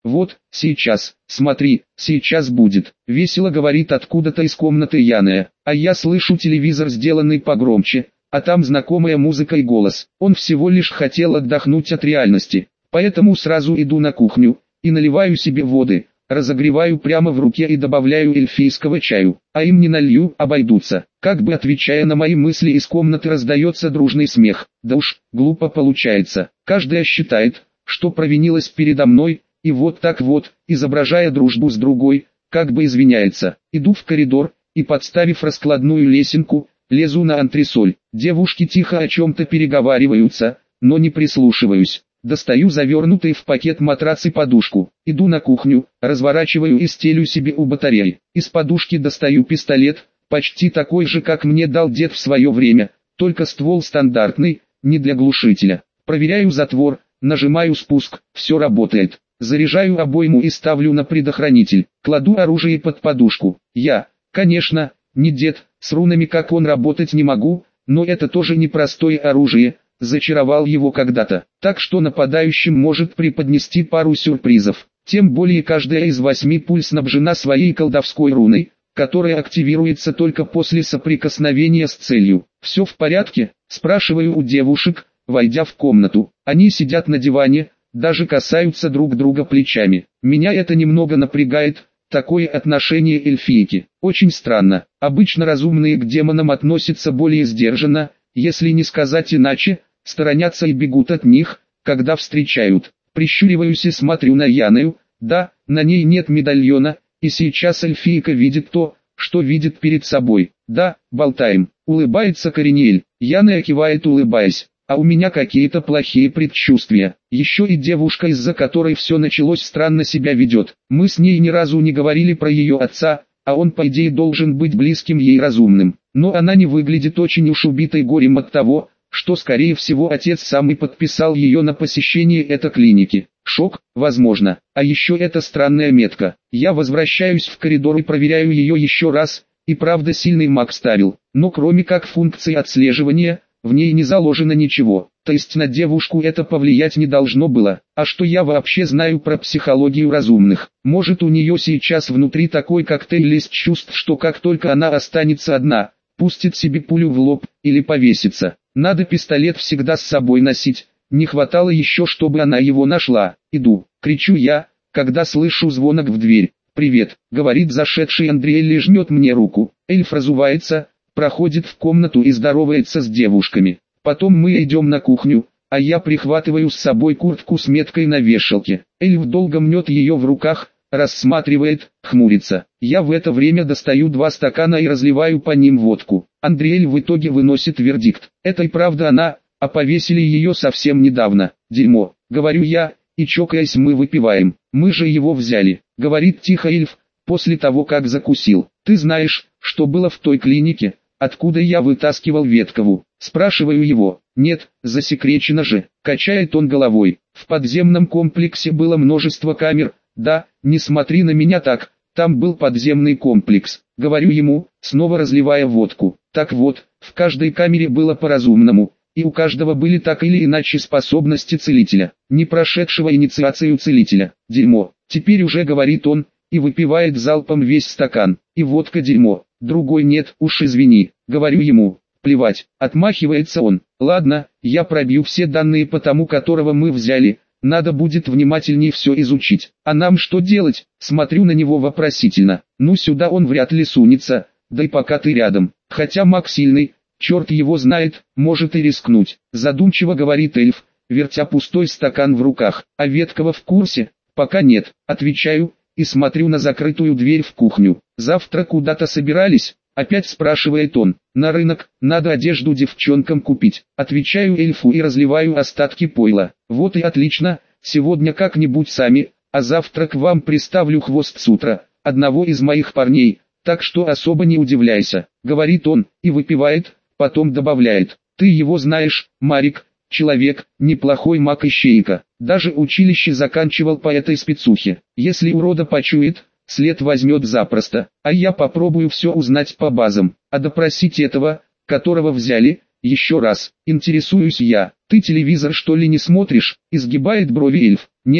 Вот, сейчас, смотри, сейчас будет. Весело говорит откуда-то из комнаты Яная, а я слышу телевизор, сделанный погромче, а там знакомая музыка и голос. Он всего лишь хотел отдохнуть от реальности, поэтому сразу иду на кухню и наливаю себе воды, разогреваю прямо в руке и добавляю эльфийского чаю, а им не налью, обойдутся. Как бы отвечая на мои мысли, из комнаты раздается дружный смех. Да уж, глупо получается. Каждая считает, что провинилась передо мной, и вот так вот, изображая дружбу с другой, как бы извиняется. Иду в коридор и, подставив раскладную лесенку, лезу на антресоль. Девушки тихо о чем-то переговариваются, но не прислушиваюсь. Достаю завернутый в пакет матрац и подушку. Иду на кухню, разворачиваю и стелю себе у батареи. Из подушки достаю пистолет, почти такой же, как мне дал дед в свое время, только ствол стандартный, не для глушителя. Проверяю затвор, нажимаю спуск, все работает. Заряжаю обойму и ставлю на предохранитель. Кладу оружие под подушку. Я, конечно, не дед, с рунами как он работать не могу, но это тоже непростое оружие. Зачаровал его когда-то, так что нападающим может преподнести пару сюрпризов. Тем более каждая из 8 пуль снабжена своей колдовской руной, которая активируется только после соприкосновения с целью. «Все в порядке?» – спрашиваю у девушек, войдя в комнату. Они сидят на диване, даже касаются друг друга плечами. Меня это немного напрягает, такое отношение эльфийки. Очень странно. Обычно разумные к демонам относятся более сдержанно, если не сказать иначе, сторонятся и бегут от них, когда встречают. Прищуриваюсь и смотрю на Яною. Да, на ней нет медальона, и сейчас эльфийка видит то, что видит перед собой. Да, болтаем. Улыбается Коринеэль. Яная кивает, улыбаясь. А у меня какие-то плохие предчувствия. Еще и девушка, из-за которой все началось, странно себя ведет. Мы с ней ни разу не говорили про ее отца, а он по идее должен быть близким ей разумным. Но она не выглядит очень уж убитой горем от того, что скорее всего отец сам и подписал ее на посещение этой клиники. Шок, возможно. А еще эта странная метка. Я возвращаюсь в коридор и проверяю ее еще раз, и правда сильный маг ставил. Но кроме как функции отслеживания, в ней не заложено ничего. То есть на девушку это повлиять не должно было. А что я вообще знаю про психологию разумных? Может, у нее сейчас внутри такой коктейль из чувств, что как только она останется одна, пустит себе пулю в лоб или повесится. Надо пистолет всегда с собой носить. Не хватало еще, чтобы она его нашла. Иду, кричу я, когда слышу звонок в дверь. «Привет», — говорит зашедший Андриэль и жмет мне руку. Эльф разувается, проходит в комнату и здоровается с девушками. Потом мы идем на кухню, а я прихватываю с собой куртку с меткой на вешалке. Эльф долго мнет ее в руках, рассматривает, хмурится. Я в это время достаю 2 стакана и разливаю по ним водку. Андриэль в итоге выносит вердикт. Это и правда она, а повесили ее совсем недавно. Дерьмо, говорю я, и чокаясь мы выпиваем. Мы же его взяли, говорит тихо эльф, после того как закусил. Ты знаешь, что было в той клинике, откуда я вытаскивал Веткову? Спрашиваю его. Нет, засекречено же, качает он головой. В подземном комплексе было множество камер. Да, не смотри на меня так, там был подземный комплекс. Говорю ему, снова разливая водку. Так вот, в каждой камере было по-разумному, и у каждого были так или иначе способности целителя, не прошедшего инициацию целителя. Дерьмо, теперь уже говорит он, и выпивает залпом весь стакан. И водка дерьмо, другой нет, уж извини, говорю ему. Плевать, отмахивается он. Ладно, я пробью все данные по тому, которого мы взяли. Надо будет внимательнее все изучить. А нам что делать? Смотрю на него вопросительно. Ну сюда он вряд ли сунется, да и пока ты рядом. Хотя маг сильный, черт его знает, может и рискнуть. Задумчиво говорит эльф, вертя пустой стакан в руках. А Веткова в курсе? Пока нет, отвечаю, и смотрю на закрытую дверь в кухню. Завтра куда-то собирались? Опять спрашивает он. На рынок, надо одежду девчонкам купить. Отвечаю эльфу и разливаю остатки пойла. Вот и отлично, сегодня как-нибудь сами, а завтра к вам приставлю хвост с утра, одного из моих парней, так что особо не удивляйся, говорит он, и выпивает, потом добавляет. Ты его знаешь, Марик, человек, неплохой маг-ищейка, даже училище заканчивал по этой спецухе. Если урода почует, след возьмет запросто, а я попробую все узнать по базам, а допросить этого, которого взяли, еще раз. Интересуюсь я. Ты телевизор что ли не смотришь? Изгибает брови эльф. Нет,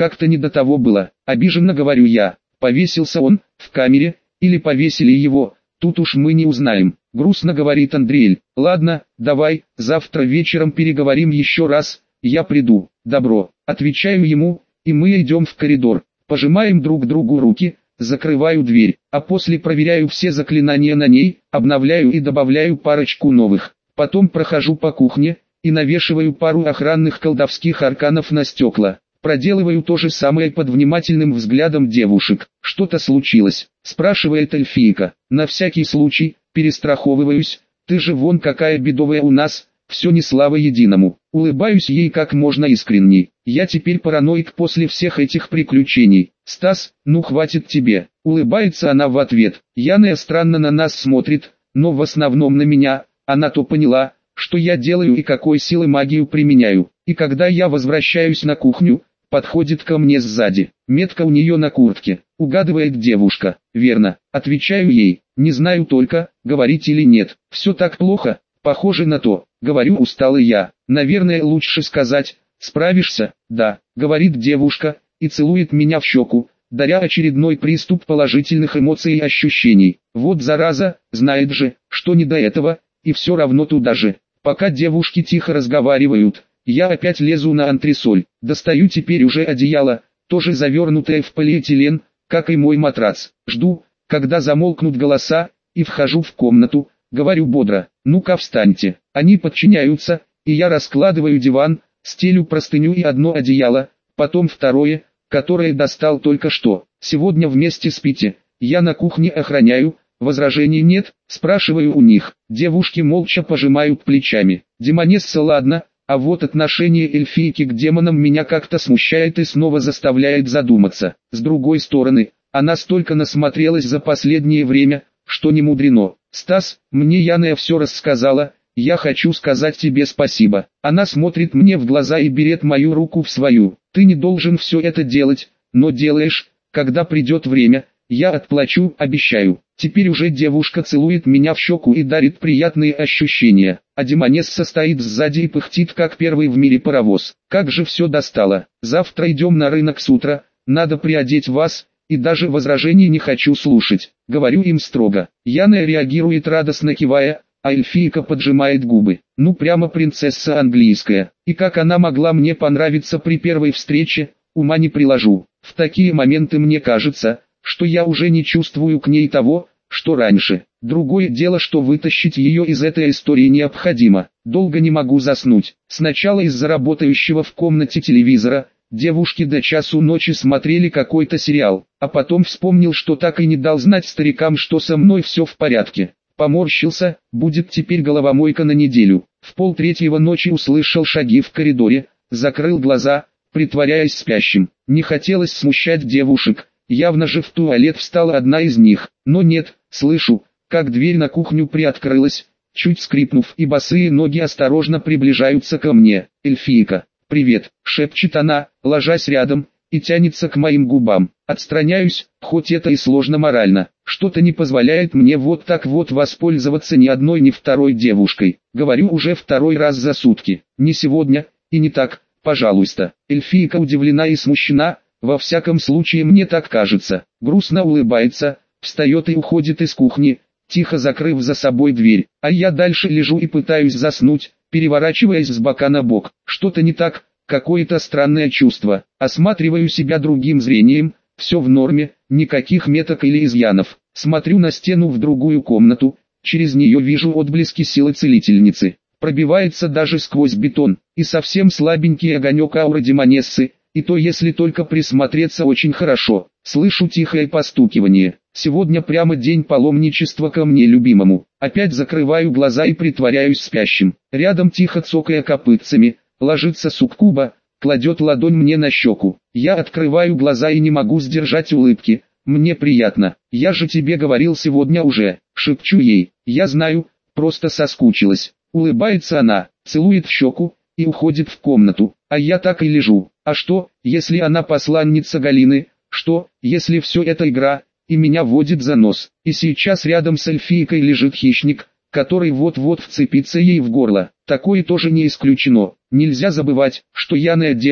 как-то не до того было, обиженно говорю я. Повесился он, в камере, или повесили его, тут уж мы не узнаем. Грустно говорит Андреэль. Ладно, давай, завтра вечером переговорим еще раз, я приду. Добро, отвечаю ему, и мы идем в коридор. Пожимаем друг другу руки, закрываю дверь, а после проверяю все заклинания на ней, обновляю и добавляю парочку новых. Потом прохожу по кухне и навешиваю пару охранных колдовских арканов на стекла. Проделываю то же самое под внимательным взглядом девушек. «Что-то случилось?» – спрашивает эльфийка. «На всякий случай, перестраховываюсь, ты же вон какая бедовая у нас, все не слава единому». Улыбаюсь ей как можно искренней. Я теперь параноик после всех этих приключений. «Стас, ну хватит тебе». Улыбается она в ответ. Яная странно на нас смотрит, но в основном на меня. Она то поняла, что я делаю и какой силы магию применяю. И когда я возвращаюсь на кухню, подходит ко мне сзади. Метка у нее на куртке. Угадывает девушка. Верно. Отвечаю ей. Не знаю только, говорить или нет. Все так плохо. Похоже на то. Говорю усталый я. Наверное, лучше сказать. Справишься? Да. Говорит девушка и целует меня в щеку, даря очередной приступ положительных эмоций и ощущений. Вот зараза, знает же, что не до этого, и все равно туда же. Пока девушки тихо разговаривают, я опять лезу на антресоль. Достаю теперь уже одеяло, тоже завернутое в полиэтилен, как и мой матрац. Жду, когда замолкнут голоса, и вхожу в комнату, говорю бодро: «Ну-ка встаньте». Они подчиняются, и я раскладываю диван, стелю простыню и одно одеяло, потом второе, которое достал только что. «Сегодня вместе спите?» Я на кухне охраняю. Возражений нет, спрашиваю у них. Девушки молча пожимают плечами. Демонесса ладно, а вот отношение эльфийки к демонам меня как-то смущает и снова заставляет задуматься. С другой стороны, она столько насмотрелась за последнее время, что не мудрено. «Стас, мне Яная все рассказала, я хочу сказать тебе спасибо». Она смотрит мне в глаза и берет мою руку в свою. «Ты не должен все это делать, но делаешь, когда придет время, я отплачу, обещаю». Теперь уже девушка целует меня в щеку и дарит приятные ощущения, а демонесса стоит сзади и пыхтит как первый в мире паровоз. Как же все достало. Завтра идем на рынок с утра, надо приодеть вас, и даже возражений не хочу слушать. Говорю им строго. Яная реагирует радостно кивая, а эльфийка поджимает губы. Ну прямо принцесса английская. И как она могла мне понравиться при первой встрече, ума не приложу. В такие моменты мне кажется, что я уже не чувствую к ней того, что раньше. Другое дело, что вытащить ее из этой истории необходимо. Долго не могу заснуть. Сначала из-за работающего в комнате телевизора, девушки до часу ночи смотрели какой-то сериал, а потом вспомнил, что так и не дал знать старикам, что со мной все в порядке. Поморщился, будет теперь головомойка на неделю. В 2:30 ночи услышал шаги в коридоре, закрыл глаза, притворяясь спящим. Не хотелось смущать девушек. Явно же в туалет встала одна из них, но нет, слышу, как дверь на кухню приоткрылась, чуть скрипнув, и босые ноги осторожно приближаются ко мне. «Эльфийка, привет», — шепчет она, ложась рядом, и тянется к моим губам. Отстраняюсь, хоть это и сложно морально, что-то не позволяет мне вот так вот воспользоваться ни одной ни второй девушкой. Говорю уже второй раз за сутки, не сегодня, и не так, пожалуйста. Эльфийка удивлена и смущена. Во всяком случае мне так кажется. Грустно улыбается, встает и уходит из кухни, тихо закрыв за собой дверь. А я дальше лежу и пытаюсь заснуть, переворачиваясь с бока на бок. Что-то не так, какое-то странное чувство. Осматриваю себя другим зрением, все в норме, никаких меток или изъянов. Смотрю на стену в другую комнату, через нее вижу отблески силы целительницы. Пробивается даже сквозь бетон, и совсем слабенький огонек ауры демонессы. И то если только присмотреться очень хорошо. Слышу тихое постукивание. Сегодня прямо день паломничества ко мне любимому. Опять закрываю глаза и притворяюсь спящим. Рядом тихо цокая копытцами, ложится суккуба, кладет ладонь мне на щеку. Я открываю глаза и не могу сдержать улыбки. Мне приятно. Я же тебе говорил сегодня уже. Шепчу ей. Я знаю, просто соскучилась. Улыбается она, целует в щеку и уходит в комнату. А я так и лежу. А что, если она посланница Галины? Что, если все это игра, и меня водит за нос? И сейчас рядом с эльфийкой лежит хищник, который вот-вот вцепится ей в горло. Такое тоже не исключено. Нельзя забывать, что Яная демон,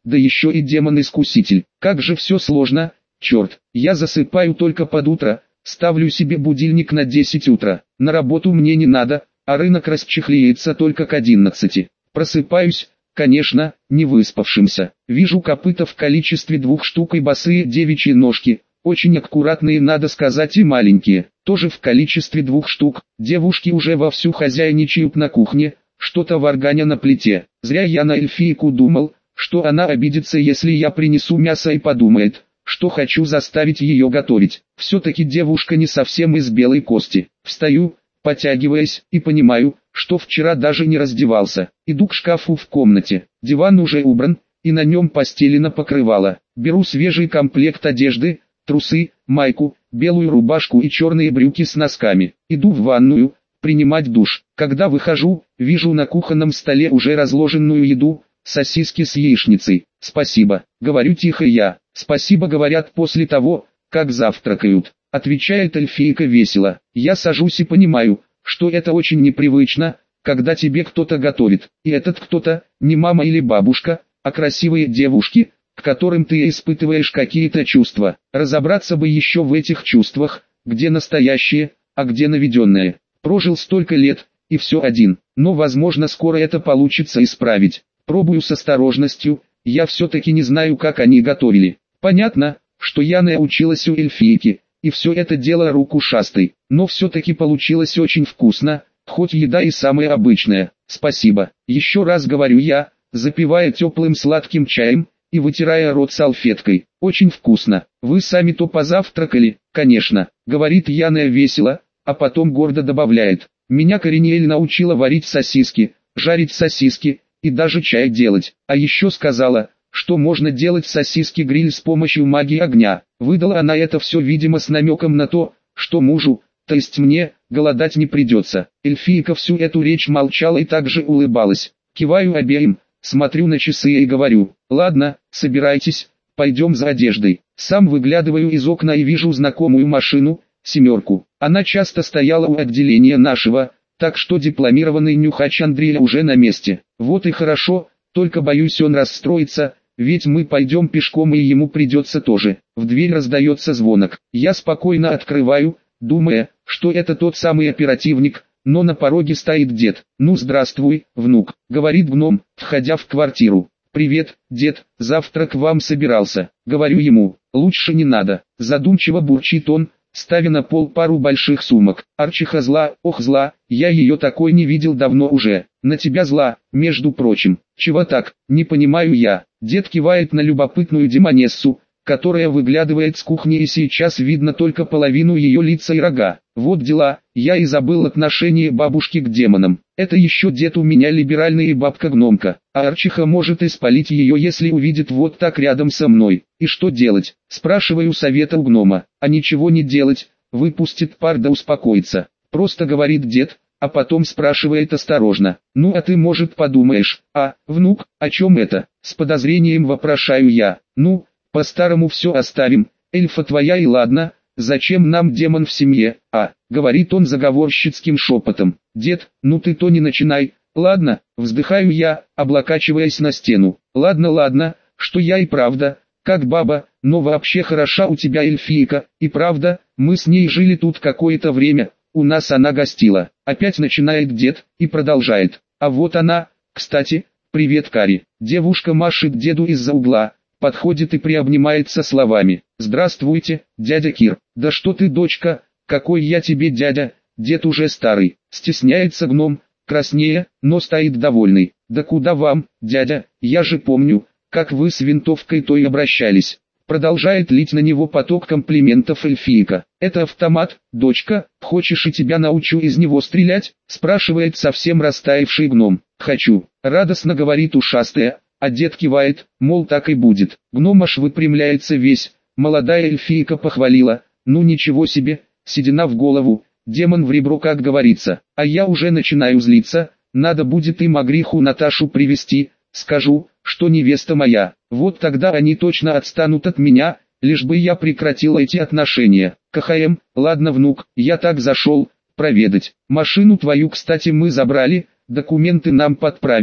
да еще и демон-искуситель. Как же все сложно, черт, я засыпаю только под утро, ставлю себе будильник на 10 утра, на работу мне не надо, а рынок расчехляется только к 11. Просыпаюсь, конечно, не выспавшимся. Вижу копыта в количестве 2 штук и босые девичьи ножки, очень аккуратные, надо сказать, и маленькие, тоже в количестве 2 штук. Девушки уже вовсю хозяйничают на кухне, что-то варганя на плите. Зря я на эльфийку думал, что она обидится, если я принесу мясо, и подумает, что хочу заставить ее готовить. Все-таки девушка не совсем из белой кости. Встаю, потягиваясь, и понимаю, что вчера даже не раздевался. Иду к шкафу в комнате. Диван уже убран, и на нем постелено покрывало. Беру свежий комплект одежды, трусы, майку, белую рубашку и черные брюки с носками. Иду в ванную, принимать душ. Когда выхожу, вижу на кухонном столе уже разложенную еду, сосиски с яичницей. «Спасибо», — говорю тихо я. «Спасибо», говорят после того, как завтракают. Отвечает эльфийка весело. Я сажусь и понимаю, что это очень непривычно, когда тебе кто-то готовит. И этот кто-то, не мама или бабушка, а красивые девушки, к которым ты испытываешь какие-то чувства. Разобраться бы еще в этих чувствах, где настоящие, а где наведенные. Прожил столько лет, и все один. Но возможно скоро это получится исправить. Пробую с осторожностью, я все-таки не знаю, как они готовили. Понятно, что Яна училась у эльфийки, и все это дело рук ушастой. Но все-таки получилось очень вкусно, хоть еда и самая обычная. Спасибо. Еще раз говорю я, запивая теплым сладким чаем и вытирая рот салфеткой. Очень вкусно. Вы сами-то позавтракали? Конечно, говорит Яна весело, а потом гордо добавляет. Меня Коринеэль научила варить сосиски, жарить сосиски и даже чай делать. А еще сказала, что можно делать сосиски-гриль с помощью магии огня. Выдала она это все, видимо, с намеком на то, что мужу, то есть мне, голодать не придется. Эльфийка всю эту речь молчала и также улыбалась. Киваю обеим, смотрю на часы и говорю: ладно, собирайтесь, пойдем за одеждой. Сам выглядываю из окна и вижу знакомую машину, семерку. Она часто стояла у отделения нашего, так что дипломированный нюхач Андрея уже на месте. Вот и хорошо, только боюсь, он расстроится, ведь мы пойдем пешком и ему придется тоже. В дверь раздается звонок. Я спокойно открываю, думая, что это тот самый оперативник, но на пороге стоит дед. «Ну здравствуй, внук», — говорит гном, входя в квартиру. «Привет, дед, завтрак вам собирался», — говорю ему. «Лучше не надо», — задумчиво бурчит он, ставя на пол пару больших сумок. «Арчиха зла, ох зла, я ее такой не видел давно уже. На тебя зла, между прочим». «Чего так, не понимаю я». Дед кивает на любопытную демонессу, которая выглядывает с кухни, и сейчас видно только половину ее лица и рога. Вот дела, я и забыл отношение бабушки к демонам. Это еще дед у меня либеральный и бабка-гномка, а Арчиха может испалить ее, если увидит вот так рядом со мной. И что делать? Спрашиваю совета у гнома. А ничего не делать, выпустит пар да успокоится. Просто говорит дед, а потом спрашивает осторожно. Ну а ты, может, подумаешь: а, внук, о чем это? С подозрением вопрошаю я. Ну, по-старому все оставим, эльфа твоя и ладно, зачем нам демон в семье, говорит он заговорщицким шепотом. Дед, ну ты то не начинай, ладно, вздыхаю я, облокачиваясь на стену. Ладно, что я и правда, как баба, но вообще хороша у тебя эльфийка, и правда, мы с ней жили тут какое-то время, у нас она гостила. Опять начинает дед, и продолжает. А вот она, кстати, привет, Кари. Девушка машет деду из-за угла, подходит и приобнимается словами. «Здравствуйте, дядя Кир». «Да что ты, дочка, какой я тебе дядя, дед уже старый». Стесняется гном, краснея, но стоит довольный. «Да куда вам, дядя, я же помню, как вы с винтовкой той обращались». Продолжает лить на него поток комплиментов эльфийка. «Это автомат, дочка, хочешь и тебя научу из него стрелять?» Спрашивает совсем растаявший гном. «Хочу», радостно говорит ушастая. А дед кивает, мол, так и будет. Гном аж выпрямляется весь. Молодая эльфийка похвалила: ну ничего себе, седина в голову, демон в ребро, как говорится. А я уже начинаю злиться, надо будет и Магриху Наташу привести, скажу, что невеста моя. Вот тогда они точно отстанут от меня, лишь бы я прекратил эти отношения. КХМ, ладно, внук, я так зашел проведать. Машину твою, кстати, мы забрали, документы нам подправили.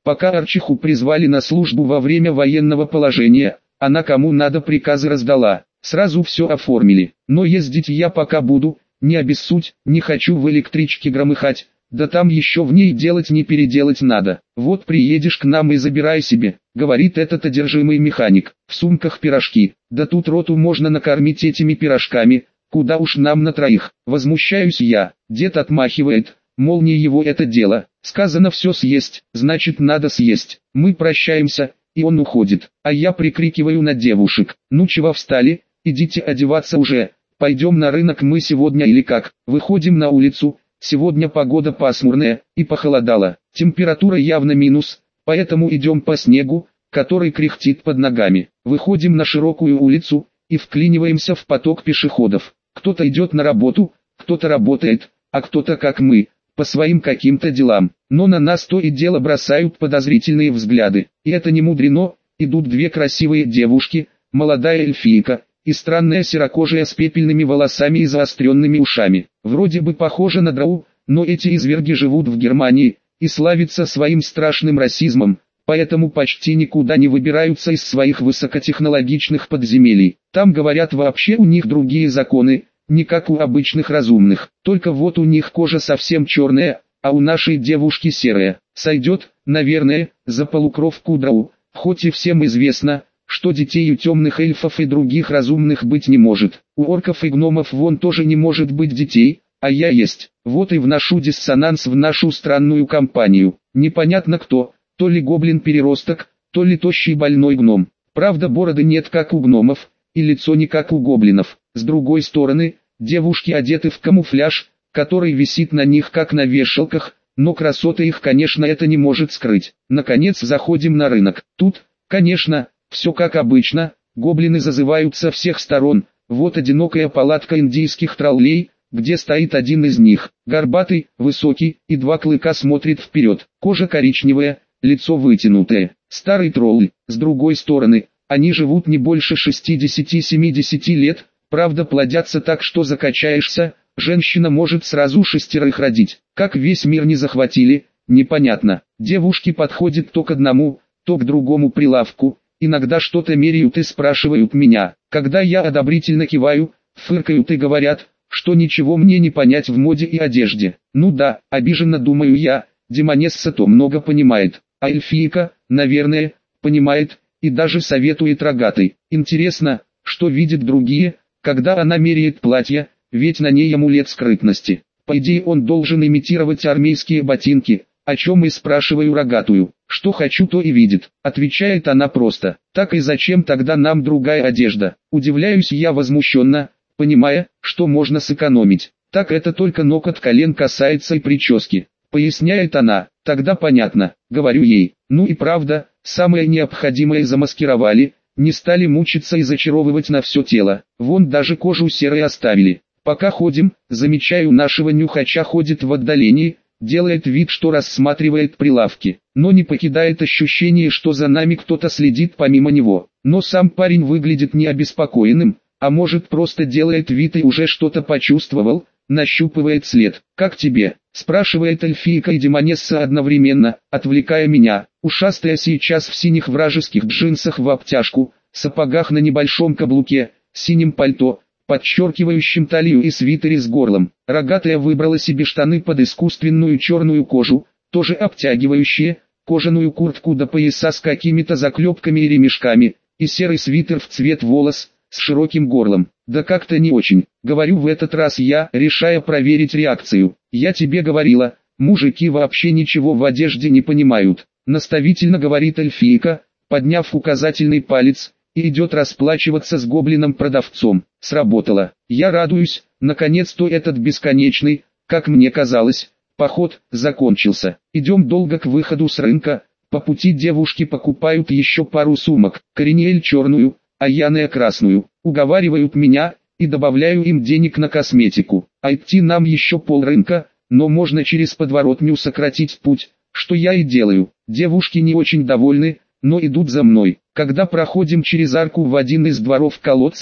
Пока Арчиху призвали на службу во время военного положения, она кому надо приказы раздала, сразу все оформили. Но ездить я пока буду, не обессудь, не хочу в электричке громыхать, да там еще в ней делать не переделать надо. Вот приедешь к нам и забирай себе, говорит этот одержимый механик. В сумках пирожки, да тут роту можно накормить этими пирожками, куда уж нам на троих. Возмущаюсь я, дед отмахивает, мол не его это дело, сказано все съесть, значит надо съесть. Мы прощаемся, и он уходит, а я прикрикиваю на девушек: ну чего встали, идите одеваться уже, пойдем на рынок мы сегодня или как. Выходим на улицу. Сегодня погода пасмурная, и похолодало, температура явно минус, поэтому идем по снегу, который кряхтит под ногами. Выходим на широкую улицу, и вклиниваемся в поток пешеходов. Кто-то идет на работу, кто-то работает, а кто-то, как мы, по своим каким-то делам. Но на нас то и дело бросают подозрительные взгляды. И это не мудрено, идут две красивые девушки, молодая эльфийка и странная серокожая с пепельными волосами и заостренными ушами. Вроде бы похожа на Драу, но эти изверги живут в Германии и славятся своим страшным расизмом, поэтому почти никуда не выбираются из своих высокотехнологичных подземелий. Там, говорят, вообще у них другие законы, не как у обычных разумных. Только вот у них кожа совсем черная, а у нашей девушки серая. Сойдет, наверное, за полукровку Драу, хоть и всем известно, что детей у темных эльфов и других разумных быть не может. У орков и гномов вон тоже не может быть детей, а я есть. Вот и вношу диссонанс в нашу странную компанию. Непонятно кто, то ли гоблин-переросток, то ли тощий больной гном. Правда, бороды нет как у гномов, и лицо не как у гоблинов. С другой стороны, девушки одеты в камуфляж, который висит на них как на вешалках, но красоты их, конечно, это не может скрыть. Наконец заходим на рынок. Тут, конечно, все как обычно, гоблины зазывают со всех сторон. Вот одинокая палатка индийских троллей, где стоит один из них. Горбатый, высокий, и два клыка смотрит вперед. Кожа коричневая, лицо вытянутое. Старый тролль. С другой стороны, они живут не больше 60-70 лет, правда плодятся так, что закачаешься. Женщина может сразу 6 родить. Как весь мир не захватили, непонятно. Девушки подходят то к одному, то к другому прилавку. Иногда что-то меряют и спрашивают меня. Когда я одобрительно киваю, фыркают и говорят, что ничего мне не понять в моде и одежде. Ну да, обиженно думаю я, демонесса-то много понимает, а эльфийка, наверное, понимает, и даже советует рогатой. Интересно, что видят другие, когда она меряет платье, ведь на ней амулет скрытности. По идее он должен имитировать армейские ботинки, о чем и спрашиваю рогатую. Что хочу, то и видит. Отвечает она просто. Так и зачем тогда нам другая одежда? Удивляюсь я возмущенно, понимая, что можно сэкономить. Так это только ног от колен касается и прически. Поясняет она. Тогда понятно, говорю ей. Ну и правда, самое необходимое замаскировали, не стали мучиться и зачаровывать на все тело. Вон даже кожу серой оставили. Пока ходим, замечаю, нашего нюхача ходит в отдалении, делает вид, что рассматривает прилавки, но не покидает ощущение, что за нами кто-то следит помимо него. Но сам парень выглядит не обеспокоенным, а может просто делает вид и уже что-то почувствовал, нащупывает след. «Как тебе?» – спрашивает эльфийка и демонесса одновременно, отвлекая меня. Ушастая сейчас в синих вражеских джинсах в обтяжку, сапогах на небольшом каблуке, синем пальто, подчеркивающим талию и свитере с горлом. Рогатая выбрала себе штаны под искусственную черную кожу, тоже обтягивающие, кожаную куртку до пояса с какими-то заклепками и ремешками, и серый свитер в цвет волос, с широким горлом. Да как-то не очень, говорю в этот раз я, решая проверить реакцию. Я тебе говорила, мужики вообще ничего в одежде не понимают. Наставительно говорит эльфийка, подняв указательный палец, и идет расплачиваться с гоблином-продавцом. Сработало. Я радуюсь, наконец-то этот бесконечный, как мне казалось, поход закончился. Идем долго к выходу с рынка, по пути девушки покупают еще пару сумок, Кориниэль черную, а Яная красную, уговаривают меня, и добавляю им денег на косметику. А идти нам еще полрынка, но можно через подворотню сократить путь, что я и делаю. Девушки не очень довольны, но идут за мной. Когда проходим через арку в один из дворов колодцев,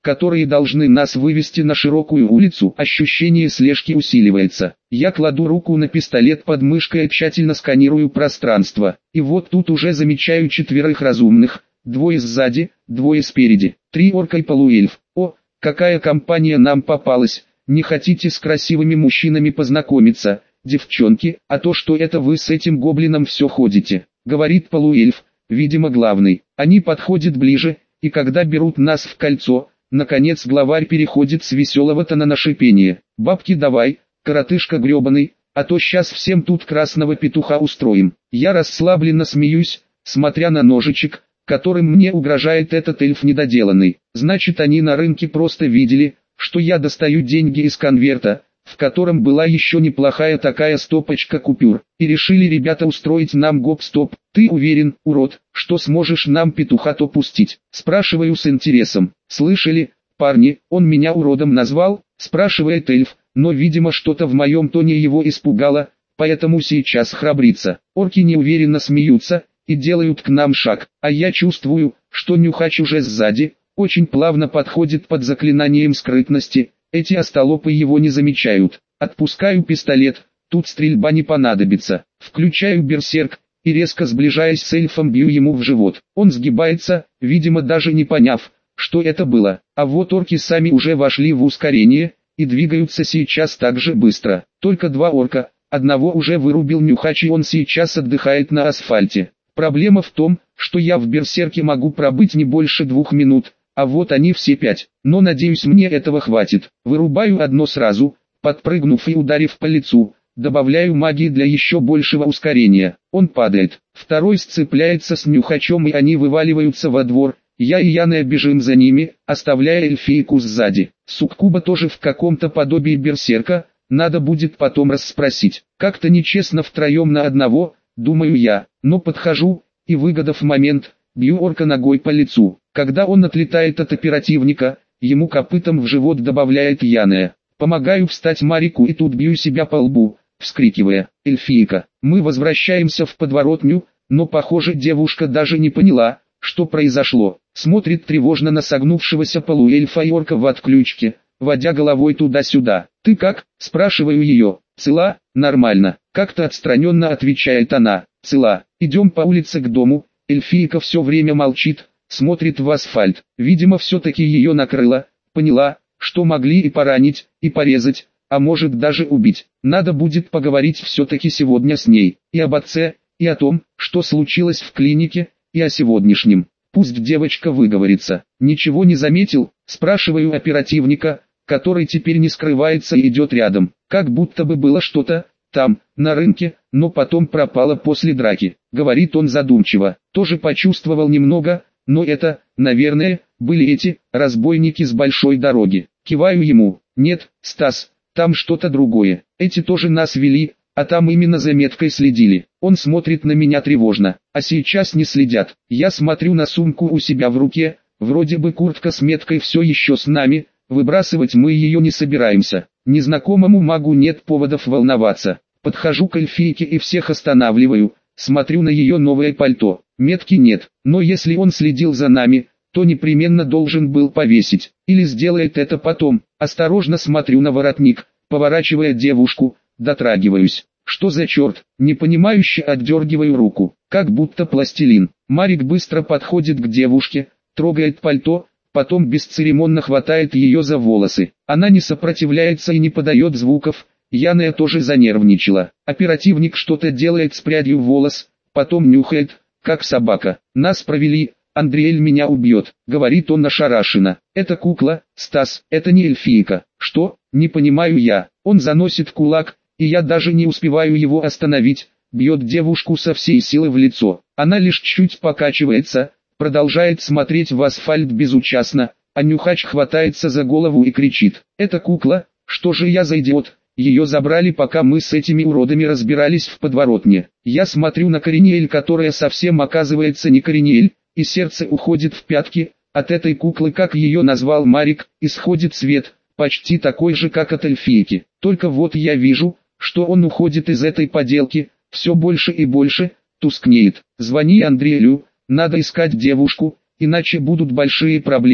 которые должны нас вывести на широкую улицу, ощущение слежки усиливается. Я кладу руку на пистолет под мышкой и тщательно сканирую пространство. И вот тут уже замечаю 4 разумных, 2 сзади, 2 спереди, 3 орка и полуэльф. О, какая компания нам попалась! Не хотите с красивыми мужчинами познакомиться, девчонки, а то что это вы с этим гоблином все ходите, говорит полуэльф, видимо главный. Они подходят ближе, и когда берут нас в кольцо, наконец главарь переходит с веселого-то на шипение. Бабки давай, коротышка гребаный, а то сейчас всем тут красного петуха устроим. Я расслабленно смеюсь, смотря на ножичек, которым мне угрожает этот эльф недоделанный. Значит, они на рынке просто видели, что я достаю деньги из конверта, в котором была еще неплохая такая стопочка купюр, и решили ребята устроить нам гоп-стоп. Ты уверен, урод, что сможешь нам петуха-то пустить? Спрашиваю с интересом. Слышали, парни, он меня уродом назвал? Спрашивает эльф, но видимо что-то в моем тоне его испугало, поэтому сейчас храбрится. Орки неуверенно смеются и делают к нам шаг, а я чувствую, что Нюхач уже сзади, очень плавно подходит под заклинанием скрытности. Эти остолопы его не замечают. Отпускаю пистолет, тут стрельба не понадобится. Включаю берсерк, и резко сближаясь с эльфом бью ему в живот. Он сгибается, видимо даже не поняв, что это было. А вот орки сами уже вошли в ускорение, и двигаются сейчас так же быстро. Только 2 орка, одного уже вырубил Нюхач и он сейчас отдыхает на асфальте. Проблема в том, что я в берсерке могу пробыть не больше 2 минут. А вот они все 5, но надеюсь мне этого хватит. Вырубаю одно сразу, подпрыгнув и ударив по лицу, добавляю магии для еще большего ускорения. Он падает, второй сцепляется с Нюхачом и они вываливаются во двор. Я и Яна бежим за ними, оставляя эльфийку сзади. Суккуба тоже в каком-то подобии берсерка, надо будет потом расспросить. Как-то нечестно втроем на одного, думаю я, но подхожу, и выгодав момент, бью орка ногой по лицу. Когда он отлетает от оперативника, ему копытом в живот добавляет Яна. Помогаю встать Марику и тут бью себя по лбу, вскрикивая: «Эльфийка!». Мы возвращаемся в подворотню, но похоже девушка даже не поняла, что произошло. Смотрит тревожно на согнувшегося полуэльфа и орка в отключке, водя головой туда-сюда. «Ты как?» – спрашиваю ее. «Цела?» «Нормально», – как-то отстраненно отвечает она. «Цела». Идем по улице к дому. Эльфийка все время молчит, смотрит в асфальт. Видимо все-таки ее накрыло, поняла, что могли и поранить, и порезать, а может даже убить. Надо будет поговорить все-таки сегодня с ней, и об отце, и о том, что случилось в клинике, и о сегодняшнем. Пусть девочка выговорится. «Ничего не заметил?» – спрашиваю оперативника, который теперь не скрывается и идет рядом. Как будто бы было что-то там, на рынке, но потом пропало после драки, говорит он задумчиво. Тоже почувствовал немного, но это, наверное, были эти разбойники с большой дороги. Киваю ему. Нет, Стас, там что-то другое. Эти тоже нас вели, а там именно за меткой следили. Он смотрит на меня тревожно, а сейчас не следят. Я смотрю на сумку у себя в руке, вроде бы куртка с меткой все еще с нами, выбрасывать мы ее не собираемся. Незнакомому магу нет поводов волноваться. Подхожу к эльфийке и всех останавливаю, смотрю на ее новое пальто. Метки нет, но если он следил за нами, то непременно должен был повесить, или сделает это потом. Осторожно смотрю на воротник, поворачивая девушку, дотрагиваюсь. Что за черт, непонимающе отдергиваю руку, как будто пластилин. Марик быстро подходит к девушке, трогает пальто, потом бесцеремонно хватает ее за волосы. Она не сопротивляется и не подает звуков. Яна тоже занервничала. Оперативник что-то делает с прядью волос, потом нюхает, как собака. «Нас провели, Андриэль меня убьет», — говорит он ошарашенно. «Это кукла, Стас, это не эльфийка». «Что?» — не понимаю я. Он заносит кулак, и я даже не успеваю его остановить, бьет девушку со всей силы в лицо. Она лишь чуть покачивается, продолжает смотреть в асфальт безучастно, а Нюхач хватается за голову и кричит: «Это кукла, что же я за идиот?» Ее забрали, пока мы с этими уродами разбирались в подворотне. Я смотрю на Кориниэль, которая совсем оказывается не Кориниэль, и сердце уходит в пятки. От этой куклы, как ее назвал Марик, исходит свет, почти такой же, как от эльфийки. Только вот я вижу, что он уходит из этой поделки, все больше и больше, тускнеет. «Звони Андрею, надо искать девушку, иначе будут большие проблемы»,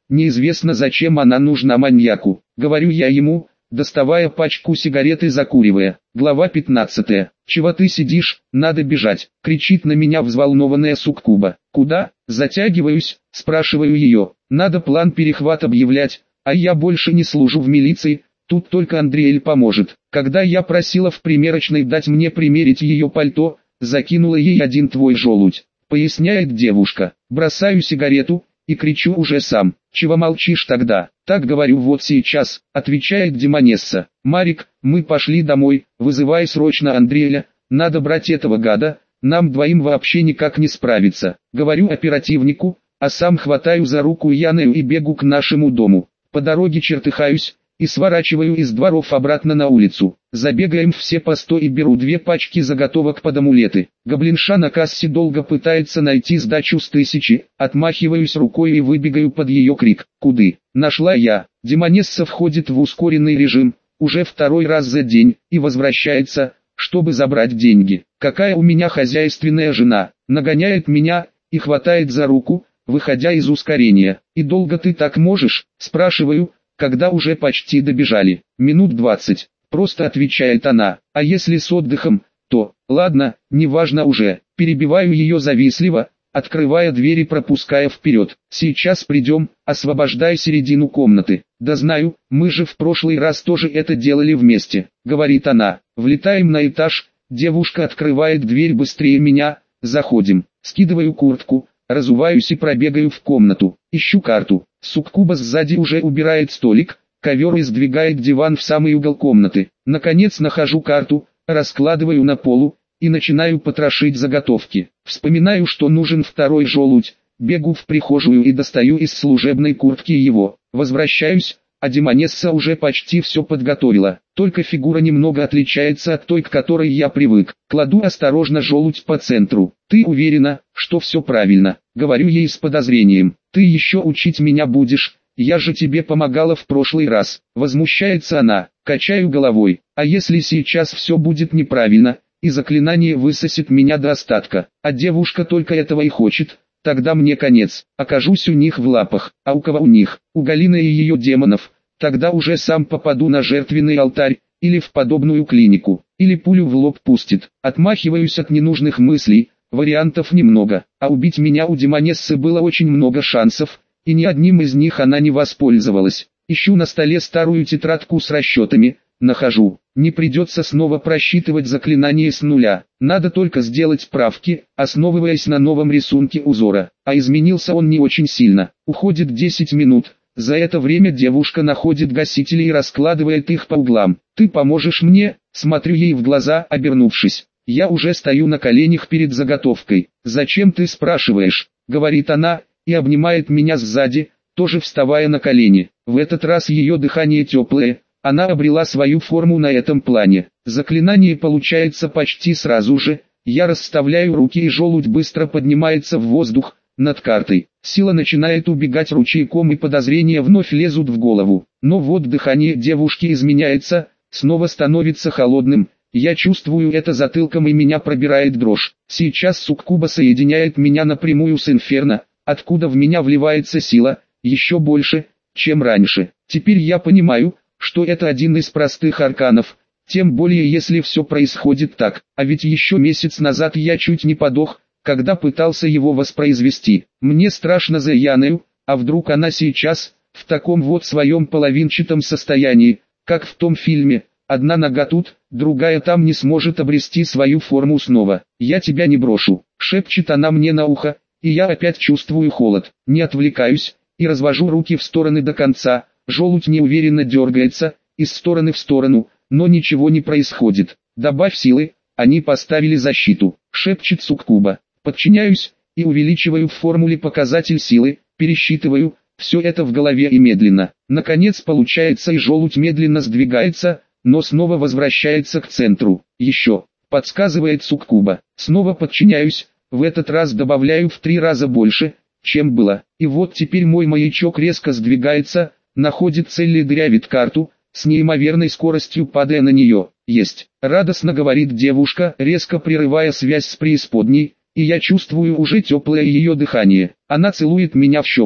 неизвестно зачем она нужна маньяку. Говорю я ему, доставая пачку сигарет и закуривая. Глава 15. «Чего ты сидишь, надо бежать», — кричит на меня взволнованная суккуба. «Куда?» Затягиваюсь, спрашиваю ее. «Надо план перехват объявлять, а я больше не служу в милиции, тут только Андреэль поможет». Когда я просила в примерочной дать мне примерить ее пальто, закинула ей один твой желудь, поясняет девушка. Бросаю сигарету и кричу уже сам. «Чего молчишь тогда?» «Так говорю вот сейчас», отвечает Демонесса. «Марик, мы пошли домой, вызывай срочно Андреэля, надо брать этого гада, нам двоим вообще никак не справиться». Говорю оперативнику, а сам хватаю за руку Яну и бегу к нашему дому. По дороге чертыхаюсь и сворачиваю из дворов обратно на улицу. Забегаем все по 100 и беру 2 пачки заготовок под амулеты. Гоблинша на кассе долго пытается найти сдачу с 1000, отмахиваюсь рукой и выбегаю под ее крик. «Куды?» Нашла я. Демонесса входит в ускоренный режим, уже второй раз за день, и возвращается, чтобы забрать деньги. «Какая у меня хозяйственная жена!» Нагоняет меня и хватает за руку, выходя из ускорения. «И долго ты так можешь?» Спрашиваю, когда уже почти добежали. «Минут 20, просто отвечает она. «А если с отдыхом, то, ладно, неважно уже». Перебиваю ее завистливо, открывая дверь и пропуская вперед. «Сейчас придем, освобождай середину комнаты». «Да знаю, мы же в прошлый раз тоже это делали вместе», говорит она. Влетаем на этаж, девушка открывает дверь быстрее меня, заходим. Скидываю куртку, разуваюсь и пробегаю в комнату. Ищу карту. Суккуба сзади уже убирает столик, ковер и сдвигает диван в самый угол комнаты. Наконец нахожу карту, раскладываю на полу и начинаю потрошить заготовки. Вспоминаю, что нужен второй желудь, бегу в прихожую и достаю из служебной куртки его. Возвращаюсь, а Демонесса уже почти все подготовила, только фигура немного отличается от той, к которой я привык. Кладу осторожно желудь по центру. «Ты уверена, что все правильно?» Говорю ей с подозрением. «Ты еще учить меня будешь, я же тебе помогала в прошлый раз». Возмущается она. Качаю головой. «А если сейчас все будет неправильно, и заклинание высосет меня до остатка, а девушка только этого и хочет, тогда мне конец, окажусь у них в лапах». «А у кого у них?» «У Галины и ее демонов. Тогда уже сам попаду на жертвенный алтарь, или в подобную клинику, или пулю в лоб пустит». Отмахиваюсь от ненужных мыслей, вариантов немного, а убить меня у Демонессы было очень много шансов, и ни одним из них она не воспользовалась. Ищу на столе старую тетрадку с расчетами, нахожу. Не придется снова просчитывать заклинание с нуля, надо только сделать правки, основываясь на новом рисунке узора, а изменился он не очень сильно. Уходит 10 минут. За это время девушка находит гасители и раскладывает их по углам. «Ты поможешь мне?» Смотрю ей в глаза, обернувшись. Я уже стою на коленях перед заготовкой. «Зачем ты спрашиваешь?» Говорит она, и обнимает меня сзади, тоже вставая на колени. В этот раз ее дыхание теплое, она обрела свою форму на этом плане. Заклинание получается почти сразу же, я расставляю руки и желудь быстро поднимается в воздух, над картой. Сила начинает убегать ручейком и подозрения вновь лезут в голову. Но вот дыхание девушки изменяется, снова становится холодным. Я чувствую это затылком и меня пробирает дрожь. Сейчас суккуба соединяет меня напрямую с инферно, откуда в меня вливается сила, еще больше, чем раньше. Теперь я понимаю, что это один из простых арканов, тем более если все происходит так. А ведь еще месяц назад я чуть не подох, когда пытался его воспроизвести. Мне страшно за Яну, а вдруг она сейчас, в таком вот своем половинчатом состоянии, как в том фильме, одна нога тут, другая там, не сможет обрести свою форму снова. «Я тебя не брошу», — шепчет она мне на ухо, и я опять чувствую холод. Не отвлекаюсь, и развожу руки в стороны до конца, желудь неуверенно дергается, из стороны в сторону, но ничего не происходит. «Добавь силы, они поставили защиту», — шепчет суккуба. Подчиняюсь, и увеличиваю в формуле показатель силы, пересчитываю, все это в голове и медленно. Наконец получается, и желудь медленно сдвигается, но снова возвращается к центру. «Еще», — подсказывает суккуба. Снова подчиняюсь, в этот раз добавляю в 3 раза больше, чем было. И вот теперь мой маячок резко сдвигается, находит цель и дырявит карту, с неимоверной скоростью падая на нее. «Есть», — радостно говорит девушка, резко прерывая связь с преисподней, и я чувствую уже теплое ее дыхание. Она целует меня в щеку.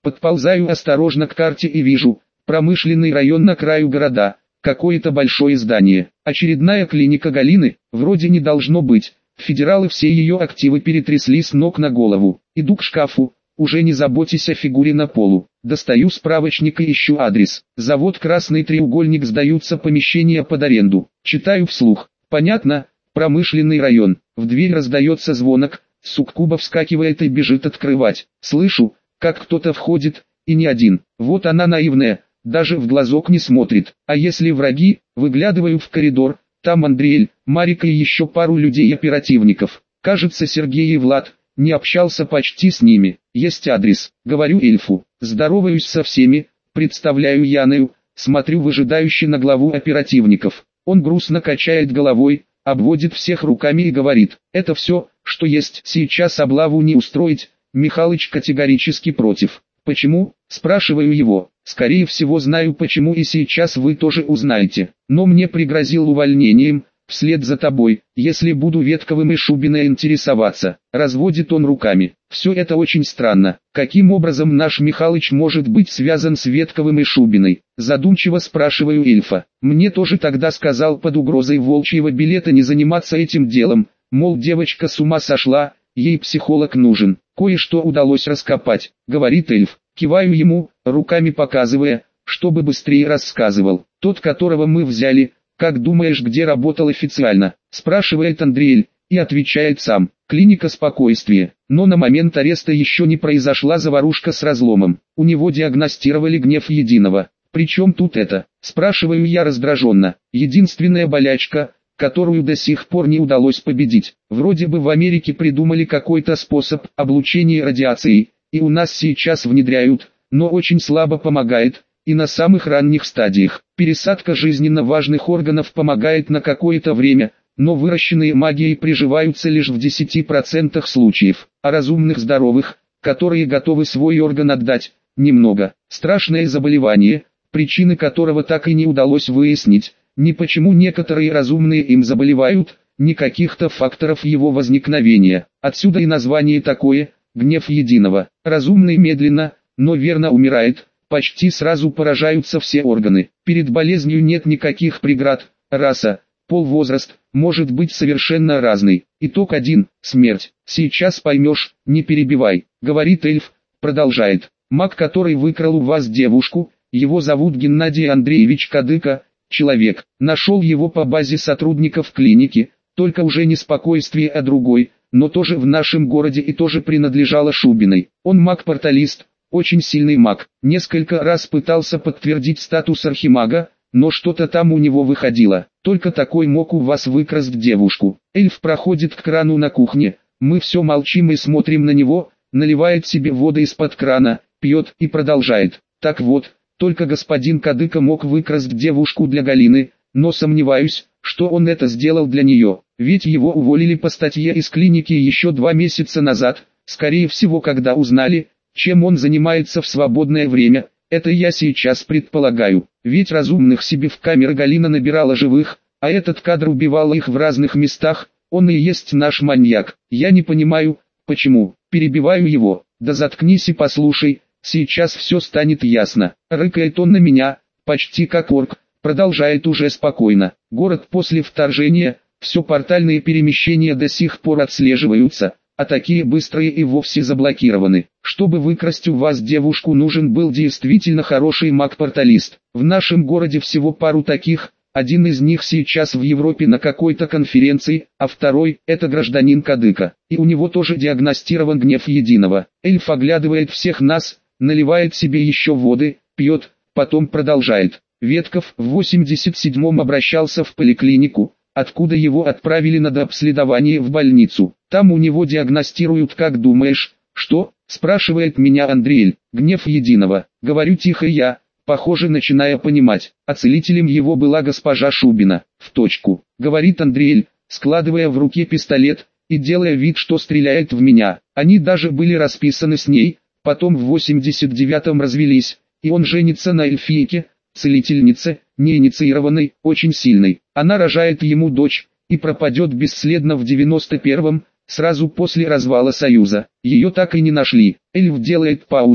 Подползаю осторожно к карте и вижу, промышленный район на краю города, какое-то большое здание. Очередная клиника Галины, вроде не должно быть. Федералы все ее активы перетрясли с ног на голову. Иду к шкафу, уже не заботясь о фигуре на полу. Достаю справочник и ищу адрес. Завод «Красный треугольник», сдаются помещения под аренду. Читаю вслух. Понятно, промышленный район. В дверь раздается звонок, суккуба вскакивает и бежит открывать. Слышу, как кто-то входит, и не один. Вот она наивная, даже в глазок не смотрит. А если враги, выглядываю в коридор, там Андриэль, Марик и еще пару людей-оперативников. Кажется, Сергей и Влад, не общался почти с ними. Есть адрес, говорю эльфу. Здороваюсь со всеми, представляю Яною, смотрю выжидающе на главу оперативников. Он грустно качает головой, обводит всех руками и говорит: это все, что есть. Сейчас облаву не устроить. Михалыч категорически против. Почему? Спрашиваю его. Скорее всего знаю почему, и сейчас вы тоже узнаете. Но мне пригрозил увольнением, вслед за тобой, если буду Ветковым и Шубиной интересоваться. Разводит он руками. Все это очень странно. Каким образом наш Михалыч может быть связан с Ветковым и Шубиной? Задумчиво спрашиваю эльфа. Мне тоже тогда сказал под угрозой волчьего билета не заниматься этим делом, мол, девочка с ума сошла, ей психолог нужен. Кое-что удалось раскопать, говорит эльф. Киваю ему, руками показывая, чтобы быстрее рассказывал. Тот, которого мы взяли, как думаешь, где работал официально? Спрашивает Андриэль, и отвечает сам. Клиника спокойствия. Но на момент ареста еще не произошла заварушка с разломом. У него диагностировали гнев единого. Причем тут это? Спрашиваю я раздраженно. Единственная болячка, которую до сих пор не удалось победить. Вроде бы в Америке придумали какой-то способ облучения радиацией, и у нас сейчас внедряют, но очень слабо помогает, и на самых ранних стадиях. Пересадка жизненно важных органов помогает на какое-то время, но выращенные магией приживаются лишь в 10% случаев, а разумных здоровых, которые готовы свой орган отдать, немного. Страшное заболевание, причины которого так и не удалось выяснить. Ни почему некоторые разумные им заболевают, ни каких-то факторов его возникновения. Отсюда и название такое – гнев единого. Разумный медленно, но верно умирает, почти сразу поражаются все органы. Перед болезнью нет никаких преград, раса, пол, возраст, может быть совершенно разный. Итог один – смерть. Сейчас поймешь, не перебивай, говорит эльф, продолжает. Маг, который выкрал у вас девушку, его зовут Геннадий Андреевич Кадыка. Человек, нашел его по базе сотрудников клиники, только уже не спокойствие, а другой, но тоже в нашем городе и тоже принадлежало Шубиной. Он маг-порталист, очень сильный маг, несколько раз пытался подтвердить статус архимага, но что-то там у него выходило. Только такой мог у вас выкрасть девушку. Эльф проходит к крану на кухне, мы все молчим и смотрим на него, наливает себе воды из-под крана, пьет и продолжает. Так вот, только господин Кадыка мог выкрасть девушку для Галины, но сомневаюсь, что он это сделал для нее, ведь его уволили по статье из клиники еще 2 месяца назад, скорее всего когда узнали, чем он занимается в свободное время, это я сейчас предполагаю, ведь разумных себе в камеры Галина набирала живых, а этот кадр убивал их в разных местах, он и есть наш маньяк. Я не понимаю, почему, перебиваю его, да заткнись и послушай. Сейчас все станет ясно. Рыкает он на меня, почти как орк, продолжает уже спокойно. Город после вторжения, все портальные перемещения до сих пор отслеживаются, а такие быстрые и вовсе заблокированы. Чтобы выкрасть у вас девушку, нужен был действительно хороший маг-порталист. В нашем городе всего пару таких, один из них сейчас в Европе на какой-то конференции, а второй – это гражданин Кадыка. И у него тоже диагностирован гнев единого. Эльф оглядывает всех нас, наливает себе еще воды, пьет, потом продолжает. Ветков в 87-м обращался в поликлинику, откуда его отправили на дообследование в больницу. Там у него диагностируют, как думаешь, что? Спрашивает меня Андриэль. Гнев единого. Говорю тихо я, похоже начиная понимать. А целителем его была госпожа Шубина. В точку. Говорит Андриэль, складывая в руке пистолет и делая вид, что стреляет в меня. Они даже были расписаны с ней. Потом в 89-м развелись, и он женится на эльфийке, целительнице, неинициированной, очень сильной. Она рожает ему дочь, и пропадет бесследно в 91-м, сразу после развала Союза. Ее так и не нашли. Эльф делает паузу,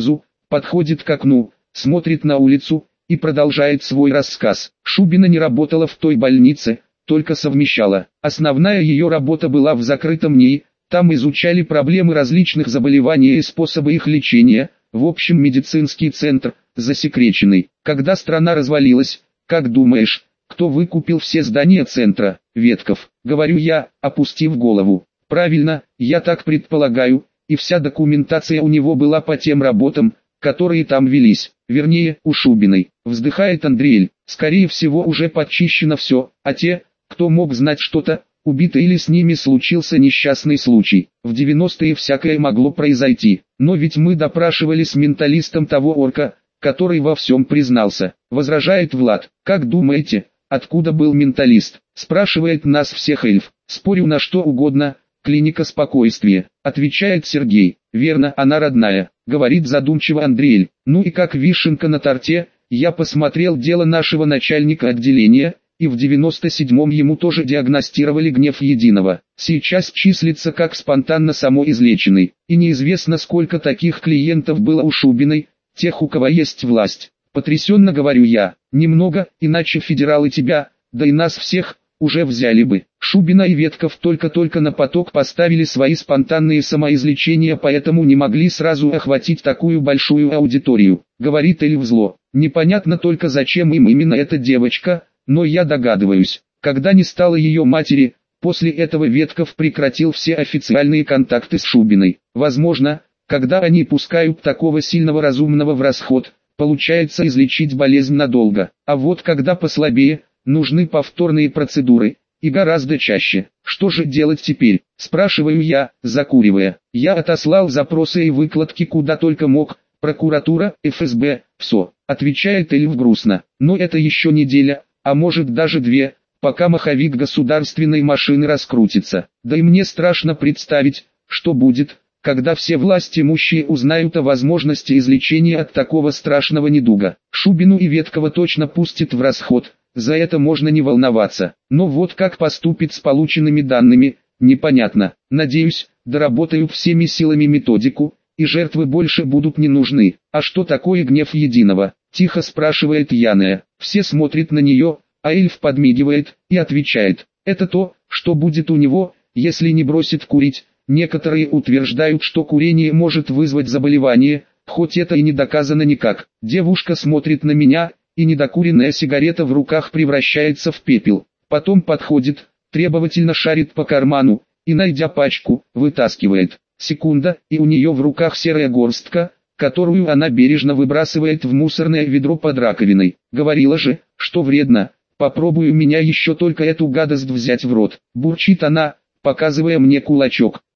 подходит к окну, смотрит на улицу и продолжает свой рассказ. Шубина не работала в той больнице, только совмещала. Основная ее работа была в закрытом НИИ, там изучали проблемы различных заболеваний и способы их лечения, в общем медицинский центр, засекреченный. Когда страна развалилась, как думаешь, кто выкупил все здания центра? Ветков, говорю я, опустив голову. Правильно, я так предполагаю, и вся документация у него была по тем работам, которые там велись, вернее, у Шубиной. Вздыхает Андреэль, скорее всего уже подчищено все, а те, кто мог знать что-то, убиты или с ними случился несчастный случай. В 90-е всякое могло произойти, но ведь мы допрашивали с менталистом того орка, который во всем признался. Возражает Влад, как думаете, откуда был менталист? Спрашивает нас всех эльф. Спорю на что угодно, клиника спокойствия, отвечает Сергей. Верно, она родная, говорит задумчиво Андреэль. Ну и как вишенка на торте, я посмотрел дело нашего начальника отделения, и в 97-м ему тоже диагностировали гнев единого. Сейчас числится как спонтанно самоизлеченный, и неизвестно сколько таких клиентов было у Шубиной, тех у кого есть власть. Потрясенно говорю я, немного, иначе федералы тебя, да и нас всех, уже взяли бы. Шубина и Ветков только-только на поток поставили свои спонтанные самоизлечения, поэтому не могли сразу охватить такую большую аудиторию, говорит Эльф зло. Непонятно только зачем им именно эта девочка, но я догадываюсь, когда не стало ее матери, после этого Ветков прекратил все официальные контакты с Шубиной. Возможно, когда они пускают такого сильного разумного в расход, получается излечить болезнь надолго, а вот когда послабее, нужны повторные процедуры, и гораздо чаще. Что же делать теперь, спрашиваю я, закуривая. Я отослал запросы и выкладки куда только мог, прокуратура, ФСБ, ПСО, отвечает Эльф грустно, но это еще неделя, а может даже 2, пока маховик государственной машины раскрутится. Да и мне страшно представить, что будет, когда все властимущие узнают о возможности излечения от такого страшного недуга. Шубину и Веткова точно пустят в расход, за это можно не волноваться. Но вот как поступит с полученными данными, непонятно. Надеюсь, доработаю всеми силами методику, и жертвы больше будут не нужны. А что такое гнев единого? Тихо спрашивает Яная. Все смотрят на нее, а эльф подмигивает и отвечает. Это то, что будет у него, если не бросит курить. Некоторые утверждают, что курение может вызвать заболевание, хоть это и не доказано никак. Девушка смотрит на меня, и недокуренная сигарета в руках превращается в пепел. Потом подходит, требовательно шарит по карману, и найдя пачку, вытаскивает. Секунда, и у нее в руках серая горстка, которую она бережно выбрасывает в мусорное ведро под раковиной. Говорила же, что вредно. Попробую меня еще только эту гадость взять в рот. Бурчит она, показывая мне кулачок.